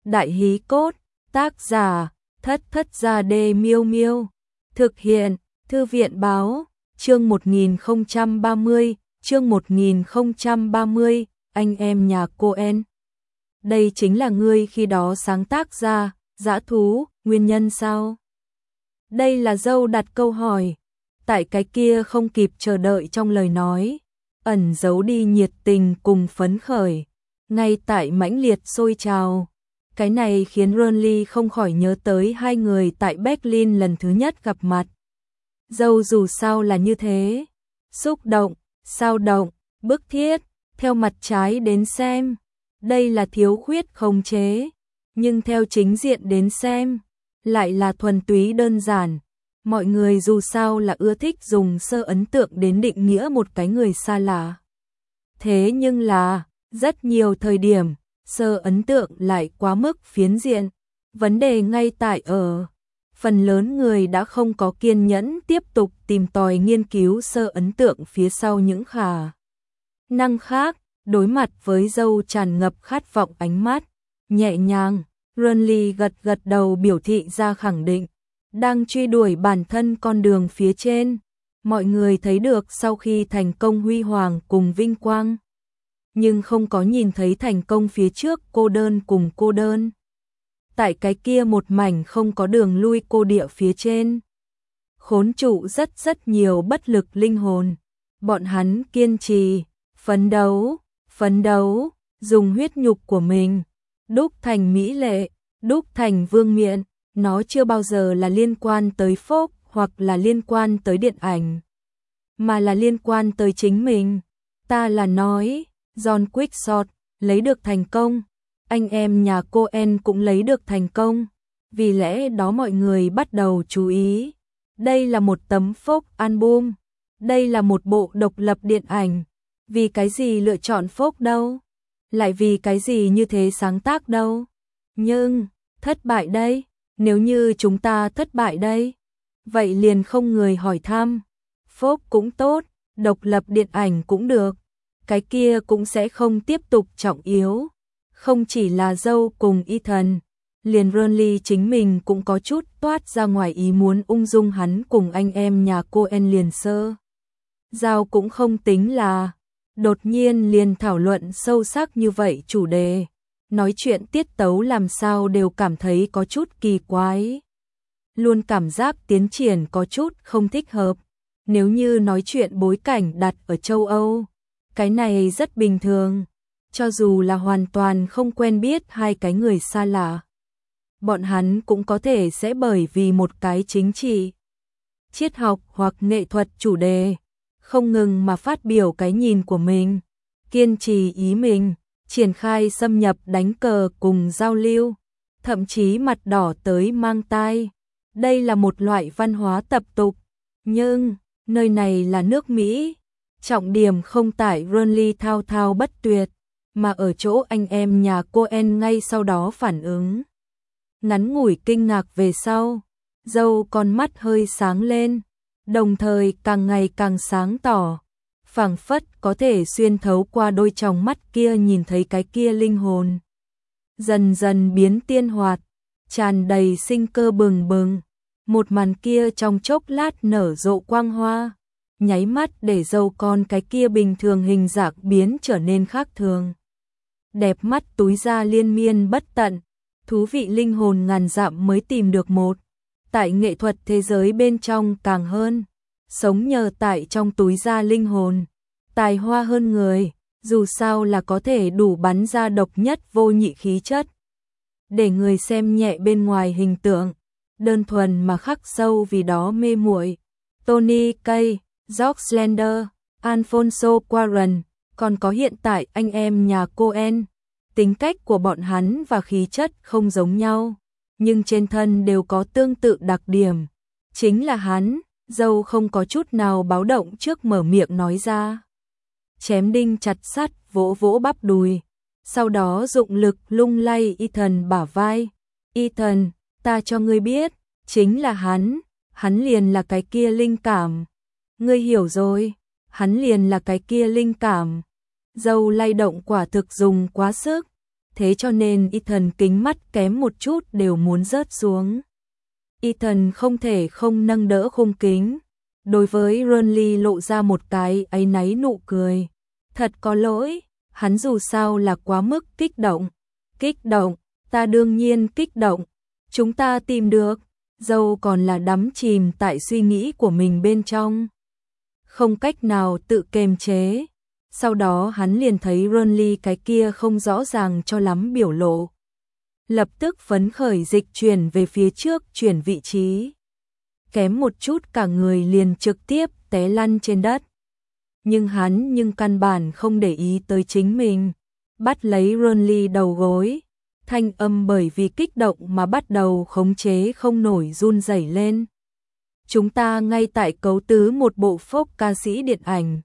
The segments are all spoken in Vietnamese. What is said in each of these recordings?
Đại hí cốt, tác giả, Thất Thất Gia Đê Miêu Miêu. Thực hiện, Thư viện báo, chương 1030, anh em nhà Coen. Đây chính là ngươi khi đó sáng tác ra, dã thú, nguyên nhân sao? Đây là dâu đặt câu hỏi, tại cái kia không kịp chờ đợi trong lời nói, ẩn giấu đi nhiệt tình cùng phấn khởi, ngay tại mãnh liệt sôi trào. Cái này khiến Ronly không khỏi nhớ tới hai người tại Berlin lần thứ nhất gặp mặt. Dâu dù sao là như thế, xúc động, sao động, bức thiết, theo mặt trái đến xem, đây là thiếu khuyết khống chế, nhưng theo chính diện đến xem, lại là thuần túy đơn giản. Mọi người dù sao là ưa thích dùng sơ ấn tượng đến định nghĩa một cái người xa lạ. Thế nhưng là, rất nhiều thời điểm, sơ ấn tượng lại quá mức phiến diện. Vấn đề ngay tại ở, phần lớn người đã không có kiên nhẫn tiếp tục tìm tòi nghiên cứu sơ ấn tượng phía sau những khả năng khác. Đối mặt với dâu tràn ngập khát vọng ánh mắt, nhẹ nhàng, Ronly gật gật đầu biểu thị ra khẳng định, đang truy đuổi bản thân con đường phía trên. Mọi người thấy được sau khi thành công huy hoàng cùng vinh quang, nhưng không có nhìn thấy thành công phía trước cô đơn cùng cô đơn. Tại cái kia một mảnh không có đường lui cô địa phía trên, khốn trụ rất nhiều bất lực linh hồn. Bọn hắn kiên trì, phấn đấu, dùng huyết nhục của mình, đúc thành mỹ lệ, đúc thành vương miện. Nó chưa bao giờ là liên quan tới folk hoặc là liên quan tới điện ảnh, mà là liên quan tới chính mình. Ta là nói, John Quixote lấy được thành công, anh em nhà Coen cũng lấy được thành công. Vì lẽ đó mọi người bắt đầu chú ý. Đây là một tấm folk album, đây là một bộ độc lập điện ảnh. Vì cái gì lựa chọn folk đâu? Lại vì cái gì như thế sáng tác đâu? Nhưng, thất bại đây? Nếu như chúng ta thất bại đây? Vậy liền không người hỏi thăm. Folk cũng tốt, độc lập điện ảnh cũng được. Cái kia cũng sẽ không tiếp tục trọng yếu. Không chỉ là dâu cùng Ethan, liền Ronly chính mình cũng có chút toát ra ngoài ý muốn ung dung. Hắn cùng anh em nhà Coen liền sơ giao cũng không tính là, đột nhiên liền thảo luận sâu sắc như vậy chủ đề. Nói chuyện tiết tấu làm sao đều cảm thấy có chút kỳ quái. Luôn cảm giác tiến triển có chút không thích hợp. Nếu như nói chuyện bối cảnh đặt ở châu Âu, cái này rất bình thường. Cho dù là hoàn toàn không quen biết hai cái người xa lạ, bọn hắn cũng có thể sẽ bởi vì một cái chính trị, triết học hoặc nghệ thuật chủ đề, không ngừng mà phát biểu cái nhìn của mình, kiên trì ý mình, triển khai xâm nhập đánh cờ cùng giao lưu, thậm chí mặt đỏ tới mang tai. Đây là một loại văn hóa tập tục, nhưng nơi này là nước Mỹ, trọng điểm không tại Ronly thao thao bất tuyệt, mà ở chỗ anh em nhà Coen ngay sau đó phản ứng. Ngắn ngủi kinh ngạc về sau, dâu con mắt hơi sáng lên, đồng thời càng ngày càng sáng tỏ, phảng phất có thể xuyên thấu qua đôi tròng mắt kia nhìn thấy cái kia linh hồn. Dần dần biến tiên hoạt, tràn đầy sinh cơ bừng bừng. Một màn kia trong chốc lát nở rộ quang hoa, nháy mắt để dâu con cái kia bình thường hình dạng biến trở nên khác thường. Đẹp mắt túi ra liên miên bất tận, thú vị linh hồn ngàn dặm mới tìm được một. Tại nghệ thuật thế giới bên trong càng hơn, sống nhờ tại trong túi ra linh hồn, tài hoa hơn người, dù sao là có thể đủ bắn ra độc nhất vô nhị khí chất. Để người xem nhẹ bên ngoài hình tượng, đơn thuần mà khắc sâu vì đó mê muội. Tony Kaye, George Slender, Alfonso Cuarón, còn có hiện tại anh em nhà Coen. Tính cách của bọn hắn và khí chất không giống nhau, nhưng trên thân đều có tương tự đặc điểm. Chính là hắn, dâu không có chút nào báo động trước mở miệng nói ra. Chém đinh chặt sắt, vỗ vỗ bắp đùi, sau đó dụng lực lung lay Ethan bả vai. Ethan, ta cho ngươi biết, chính là hắn liền là cái kia linh cảm. Ngươi hiểu rồi, hắn liền là cái kia linh cảm. Dâu lay động quả thực dùng quá sức, thế cho nên Ethan kính mắt kém một chút đều muốn rớt xuống. Ethan không thể không nâng đỡ khung kính. Đối với Ronly lộ ra một cái áy náy nụ cười. Thật có lỗi, hắn dù sao là quá mức kích động. Kích động, ta đương nhiên kích động. Chúng ta tìm được, dâu còn là đắm chìm tại suy nghĩ của mình bên trong. Không cách nào tự kiềm chế. Sau đó hắn liền thấy Ronly cái kia không rõ ràng cho lắm biểu lộ. Lập tức phấn khởi dịch chuyển về phía trước, chuyển vị trí. Kém một chút cả người liền trực tiếp té lăn trên đất. Nhưng hắn căn bản không để ý tới chính mình. Bắt lấy Ronly đầu gối. Thanh âm bởi vì kích động mà bắt đầu khống chế không nổi run rẩy lên. Chúng ta ngay tại cấu tứ một bộ phốc ca sĩ điện ảnh.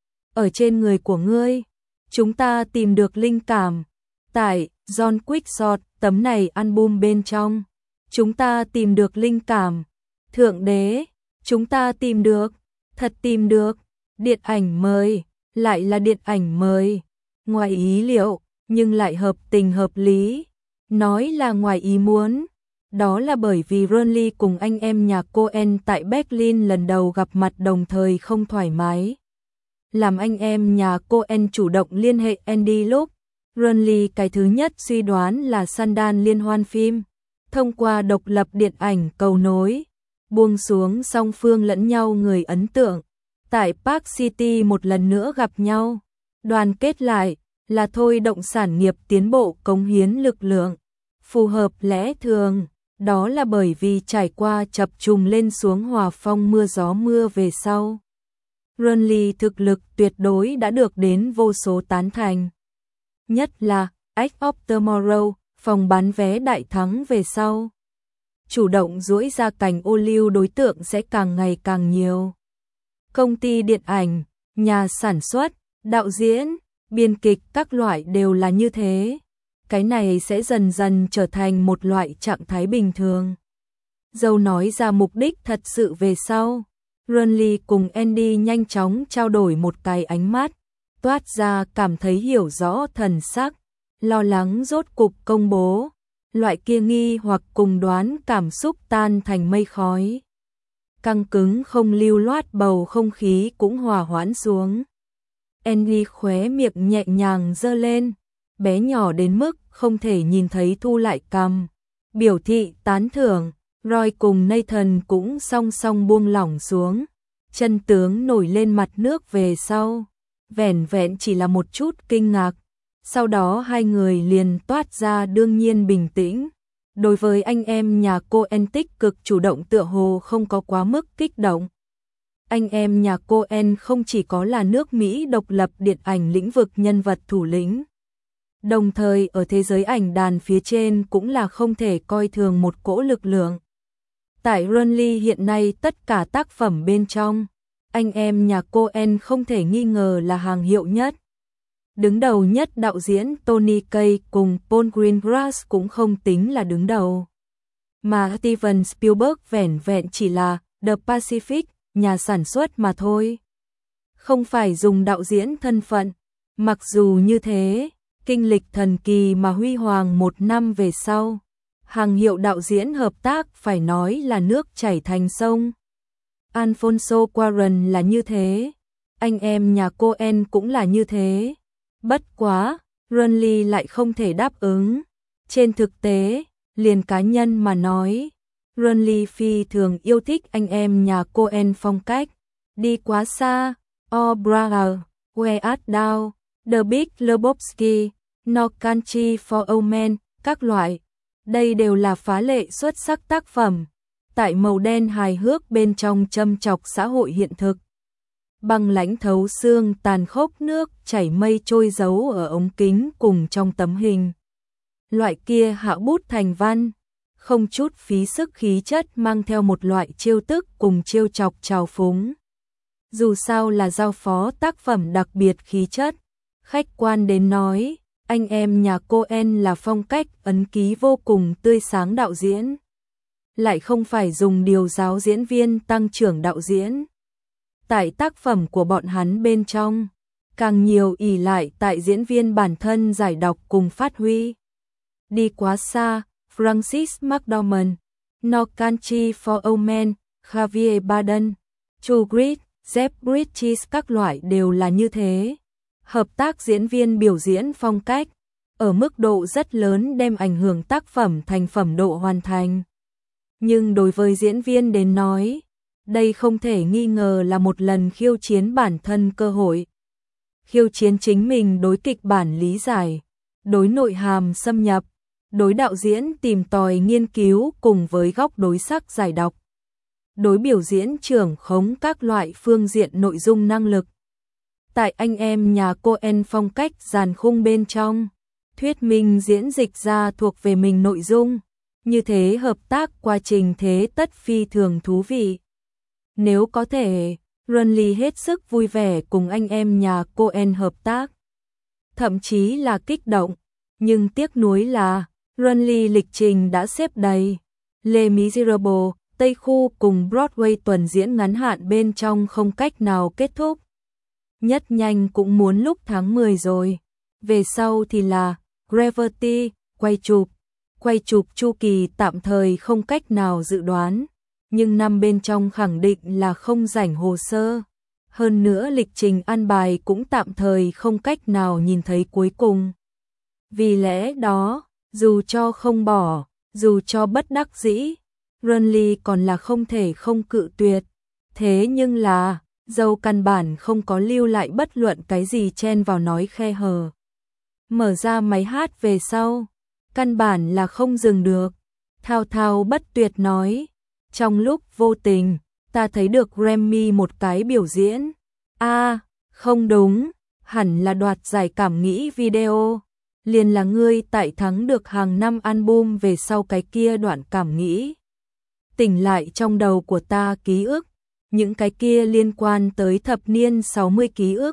Ở trên người của ngươi, chúng ta tìm được linh cảm. Tại John Quickshot, tấm này album bên trong, chúng ta tìm được linh cảm. Thượng đế, chúng ta tìm được, thật tìm được. Điện ảnh mới, lại là điện ảnh mới. Ngoài ý liệu, nhưng lại hợp tình hợp lý. Nói là ngoài ý muốn. Đó là bởi vì Ronly cùng anh em nhà Coen tại Berlin lần đầu gặp mặt đồng thời không thoải mái. Làm anh em nhà Coen chủ động liên hệ Andy lúc, Ronly cái thứ nhất suy đoán là Sundance liên hoan phim. Thông qua độc lập điện ảnh cầu nối, buông xuống song phương lẫn nhau người ấn tượng. Tại Park City một lần nữa gặp nhau, đoàn kết lại, là thôi động sản nghiệp tiến bộ cống hiến lực lượng. Phù hợp lẽ thường, đó là bởi vì trải qua chập trùng lên xuống hòa phong mưa gió mưa về sau. Ronly thực lực tuyệt đối đã được đến vô số tán thành. Nhất là Edge of Tomorrow, phòng bán vé đại thắng về sau. Chủ động duỗi ra cành ô liu đối tượng sẽ càng ngày càng nhiều. Công ty điện ảnh, nhà sản xuất, đạo diễn, biên kịch các loại đều là như thế. Cái này sẽ dần dần trở thành một loại trạng thái bình thường. Dâu nói ra mục đích thật sự về sau. Ronly cùng Andy nhanh chóng trao đổi một cái ánh mắt, toát ra cảm thấy hiểu rõ thần sắc, lo lắng rốt cục công bố. Loại kia nghi hoặc cùng đoán cảm xúc tan thành mây khói. Căng cứng không lưu loát bầu không khí cũng hòa hoãn xuống. Andy khóe miệng nhẹ nhàng giơ lên, bé nhỏ đến mức không thể nhìn thấy thu lại cằm, biểu thị tán thưởng. Roy cùng Nathan cũng song song buông lỏng xuống, chân tướng nổi lên mặt nước về sau, vẻn vẹn chỉ là một chút kinh ngạc. Sau đó hai người liền toát ra đương nhiên bình tĩnh. Đối với anh em nhà Coen tích cực chủ động tựa hồ không có quá mức kích động. Anh em nhà Coen không chỉ có là nước Mỹ độc lập điện ảnh lĩnh vực nhân vật thủ lĩnh, đồng thời ở thế giới ảnh đàn phía trên cũng là không thể coi thường một cỗ lực lượng. Tại Ronly hiện nay tất cả tác phẩm bên trong, anh em nhà Coen không thể nghi ngờ là hàng hiệu nhất. Đứng đầu nhất đạo diễn Tony Kaye cùng Paul Greengrass cũng không tính là đứng đầu. Mà Steven Spielberg vẻn vẹn chỉ là The Pacific, nhà sản xuất mà thôi. Không phải dùng đạo diễn thân phận. Mặc dù như thế, kinh lịch thần kỳ mà huy hoàng một năm về sau, hàng hiệu đạo diễn hợp tác phải nói là nước chảy thành sông. Alfonso Cuarón là như thế, anh em nhà Coen cũng là như thế. Bất quá, Ronly lại không thể đáp ứng. Trên thực tế, liền cá nhân mà nói, Ronly phi thường yêu thích anh em nhà Coen phong cách. Đi quá xa, Oh Brother, Where Art Thou, The Big Lebowski, No Country for Old Men, các loại. Đây đều là phá lệ xuất sắc tác phẩm. Tại màu đen hài hước bên trong châm chọc xã hội hiện thực. Băng lãnh thấu xương tàn khốc nước chảy mây trôi giấu ở ống kính cùng trong tấm hình. Loại kia hạ bút thành văn, không chút phí sức khí chất mang theo một loại trêu tức cùng trêu chọc trào phúng. Dù sao là giao phó tác phẩm đặc biệt khí chất, khách quan đến nói, anh em nhà Coen là phong cách ấn ký vô cùng tươi sáng đạo diễn. Lại không phải dùng điều giáo diễn viên tăng trưởng đạo diễn. Tại tác phẩm của bọn hắn bên trong, càng nhiều ỷ lại tại diễn viên bản thân giải đọc cùng phát huy. Đi quá xa, Francis McDormand, No Country for Old Men, Javier Bardem, True Grit, Jeff Bridges các loại đều là như thế. Hợp tác diễn viên biểu diễn phong cách, ở mức độ rất lớn đem ảnh hưởng tác phẩm thành phẩm độ hoàn thành. Nhưng đối với diễn viên đến nói, đây không thể nghi ngờ là một lần khiêu chiến bản thân cơ hội. Khiêu chiến chính mình đối kịch bản lý giải, đối nội hàm xâm nhập, đối đạo diễn tìm tòi nghiên cứu cùng với góc đối sắc giải đọc, đối biểu diễn trưởng khống các loại phương diện nội dung năng lực. Tại anh em nhà Coen phong cách dàn khung bên trong, thuyết minh diễn dịch ra thuộc về mình nội dung, như thế hợp tác quá trình thế tất phi thường thú vị. Nếu có thể, Runley hết sức vui vẻ cùng anh em nhà Coen hợp tác. Thậm chí là kích động, nhưng tiếc nuối là Runley lịch trình đã xếp đầy. Les Miserables, Tây Khu cùng Broadway tuần diễn ngắn hạn bên trong không cách nào kết thúc. Nhất nhanh cũng muốn lúc tháng 10 rồi. Về sau thì là Gravity, quay chụp chu kỳ tạm thời không cách nào dự đoán, nhưng năm bên trong khẳng định là không rảnh hồ sơ. Hơn nữa lịch trình an bài cũng tạm thời không cách nào nhìn thấy cuối cùng. Vì lẽ đó, dù cho không bỏ, dù cho bất đắc dĩ, Runley còn là không thể không cự tuyệt. Thế nhưng là, dâu căn bản không có lưu lại bất luận cái gì chen vào nói khe hở. Mở ra máy hát về sau, căn bản là không dừng được. Thao thao bất tuyệt nói, trong lúc vô tình, ta thấy được Grammy một cái biểu diễn. Không đúng, hẳn là đoạt giải cảm nghĩ video. Liền là ngươi tại thắng được hàng năm album về sau cái kia đoạn cảm nghĩ. Tỉnh lại trong đầu của ta ký ức, những cái kia liên quan tới thập niên 60 ký ức.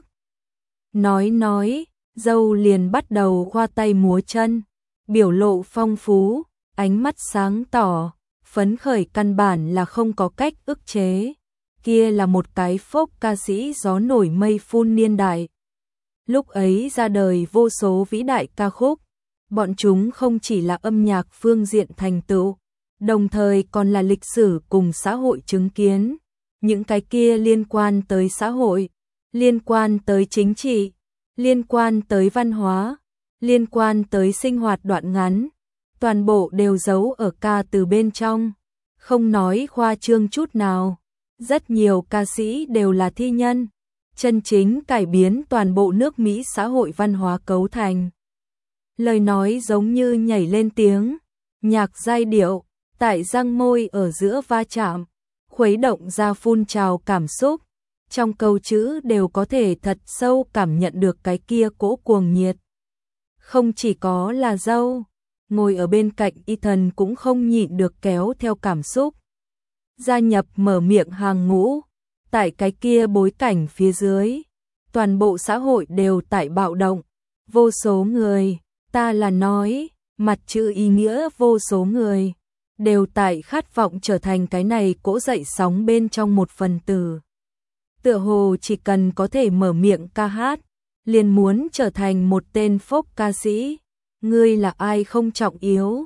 Nói, dâu liền bắt đầu khoa tay múa chân, biểu lộ phong phú, ánh mắt sáng tỏ, phấn khởi căn bản là không có cách ức chế. Kia là một cái folk ca sĩ gió nổi mây phun niên đại. Lúc ấy ra đời vô số vĩ đại ca khúc, bọn chúng không chỉ là âm nhạc phương diện thành tựu, đồng thời còn là lịch sử cùng xã hội chứng kiến. Những cái kia liên quan tới xã hội, liên quan tới chính trị, liên quan tới văn hóa, liên quan tới sinh hoạt đoạn ngắn, toàn bộ đều giấu ở ca từ bên trong, không nói khoa trương chút nào. Rất nhiều ca sĩ đều là thi nhân, chân chính cải biến toàn bộ nước Mỹ xã hội văn hóa cấu thành. Lời nói giống như nhảy lên tiếng, nhạc giai điệu, tại răng môi ở giữa va chạm, khuấy động ra phun trào cảm xúc. Trong câu chữ đều có thể thật sâu cảm nhận được cái kia cỗ cuồng nhiệt. Không chỉ có là dâu, ngồi ở bên cạnh Ethan cũng không nhịn được kéo theo cảm xúc. Gia nhập mở miệng hàng ngũ, tại cái kia bối cảnh phía dưới, toàn bộ xã hội đều tại bạo động, vô số người, ta là nói, mặt chữ ý nghĩa vô số người, đều tại khát vọng trở thành cái này cỗ dậy sóng bên trong một phần tử. Tựa hồ chỉ cần có thể mở miệng ca hát, liền muốn trở thành một tên folk ca sĩ. Ngươi là ai không trọng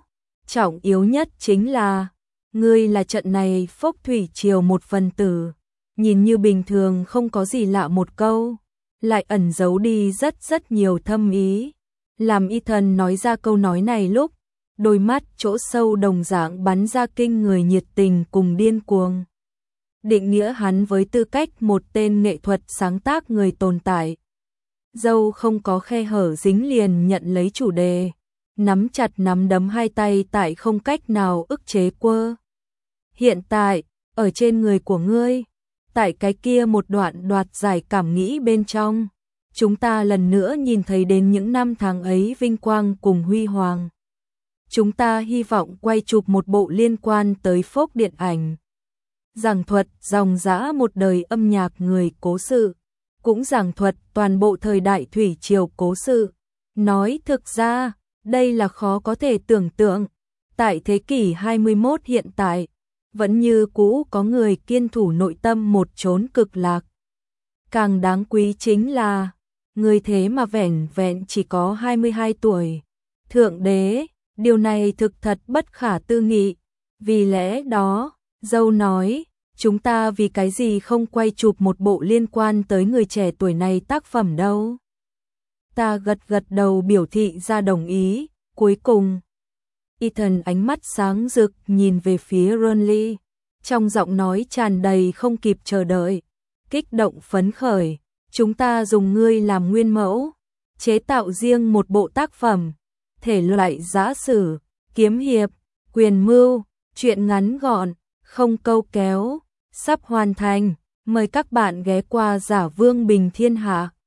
yếu nhất chính là ngươi là trận này folk thủy triều một phần tử. Nhìn như bình thường không có gì lạ một câu, lại ẩn giấu đi rất nhiều thâm ý. Làm Ethan nói ra câu nói này lúc, đôi mắt chỗ sâu đồng dạng bắn ra kinh người nhiệt tình cùng điên cuồng. Định nghĩa hắn với tư cách một tên nghệ thuật sáng tác người tồn tại. Dâu không có khe hở dính liền nhận lấy chủ đề, nắm chặt nắm đấm hai tay tại không cách nào ức chế quơ. Hiện tại, ở trên người của ngươi, tại cái kia một đoạn đoạt giải cảm nghĩ bên trong, chúng ta lần nữa nhìn thấy đến những năm tháng ấy vinh quang cùng huy hoàng. Chúng ta hy vọng quay chụp một bộ liên quan tới folk điện ảnh. Giảng thuật dòng dã một đời âm nhạc người cố sự, cũng giảng thuật toàn bộ thời đại thủy triều cố sự. Nói thực ra, đây là khó có thể tưởng tượng. Tại thế kỷ 21 hiện tại, vẫn như cũ có người kiên thủ nội tâm một chốn cực lạc. Càng đáng quý chính là, người thế mà vẻn vẹn chỉ có 22 tuổi. Thượng đế, Điều này thực thật bất khả tư nghị. Vì lẽ đó, dâu nói, chúng ta vì cái gì không quay chụp một bộ liên quan tới người trẻ tuổi này tác phẩm đâu. Ta gật gật đầu biểu thị ra đồng ý. Cuối cùng, Ethan ánh mắt sáng rực nhìn về phía Ronly, trong giọng nói tràn đầy không kịp chờ đợi, kích động phấn khởi. Chúng ta dùng ngươi làm nguyên mẫu, chế tạo riêng một bộ tác phẩm, thể loại giã sử, kiếm hiệp, quyền mưu, truyện ngắn gọn, không câu kéo, sắp hoàn thành. Mời các bạn ghé qua Giả Vương Bình Thiên Hạ.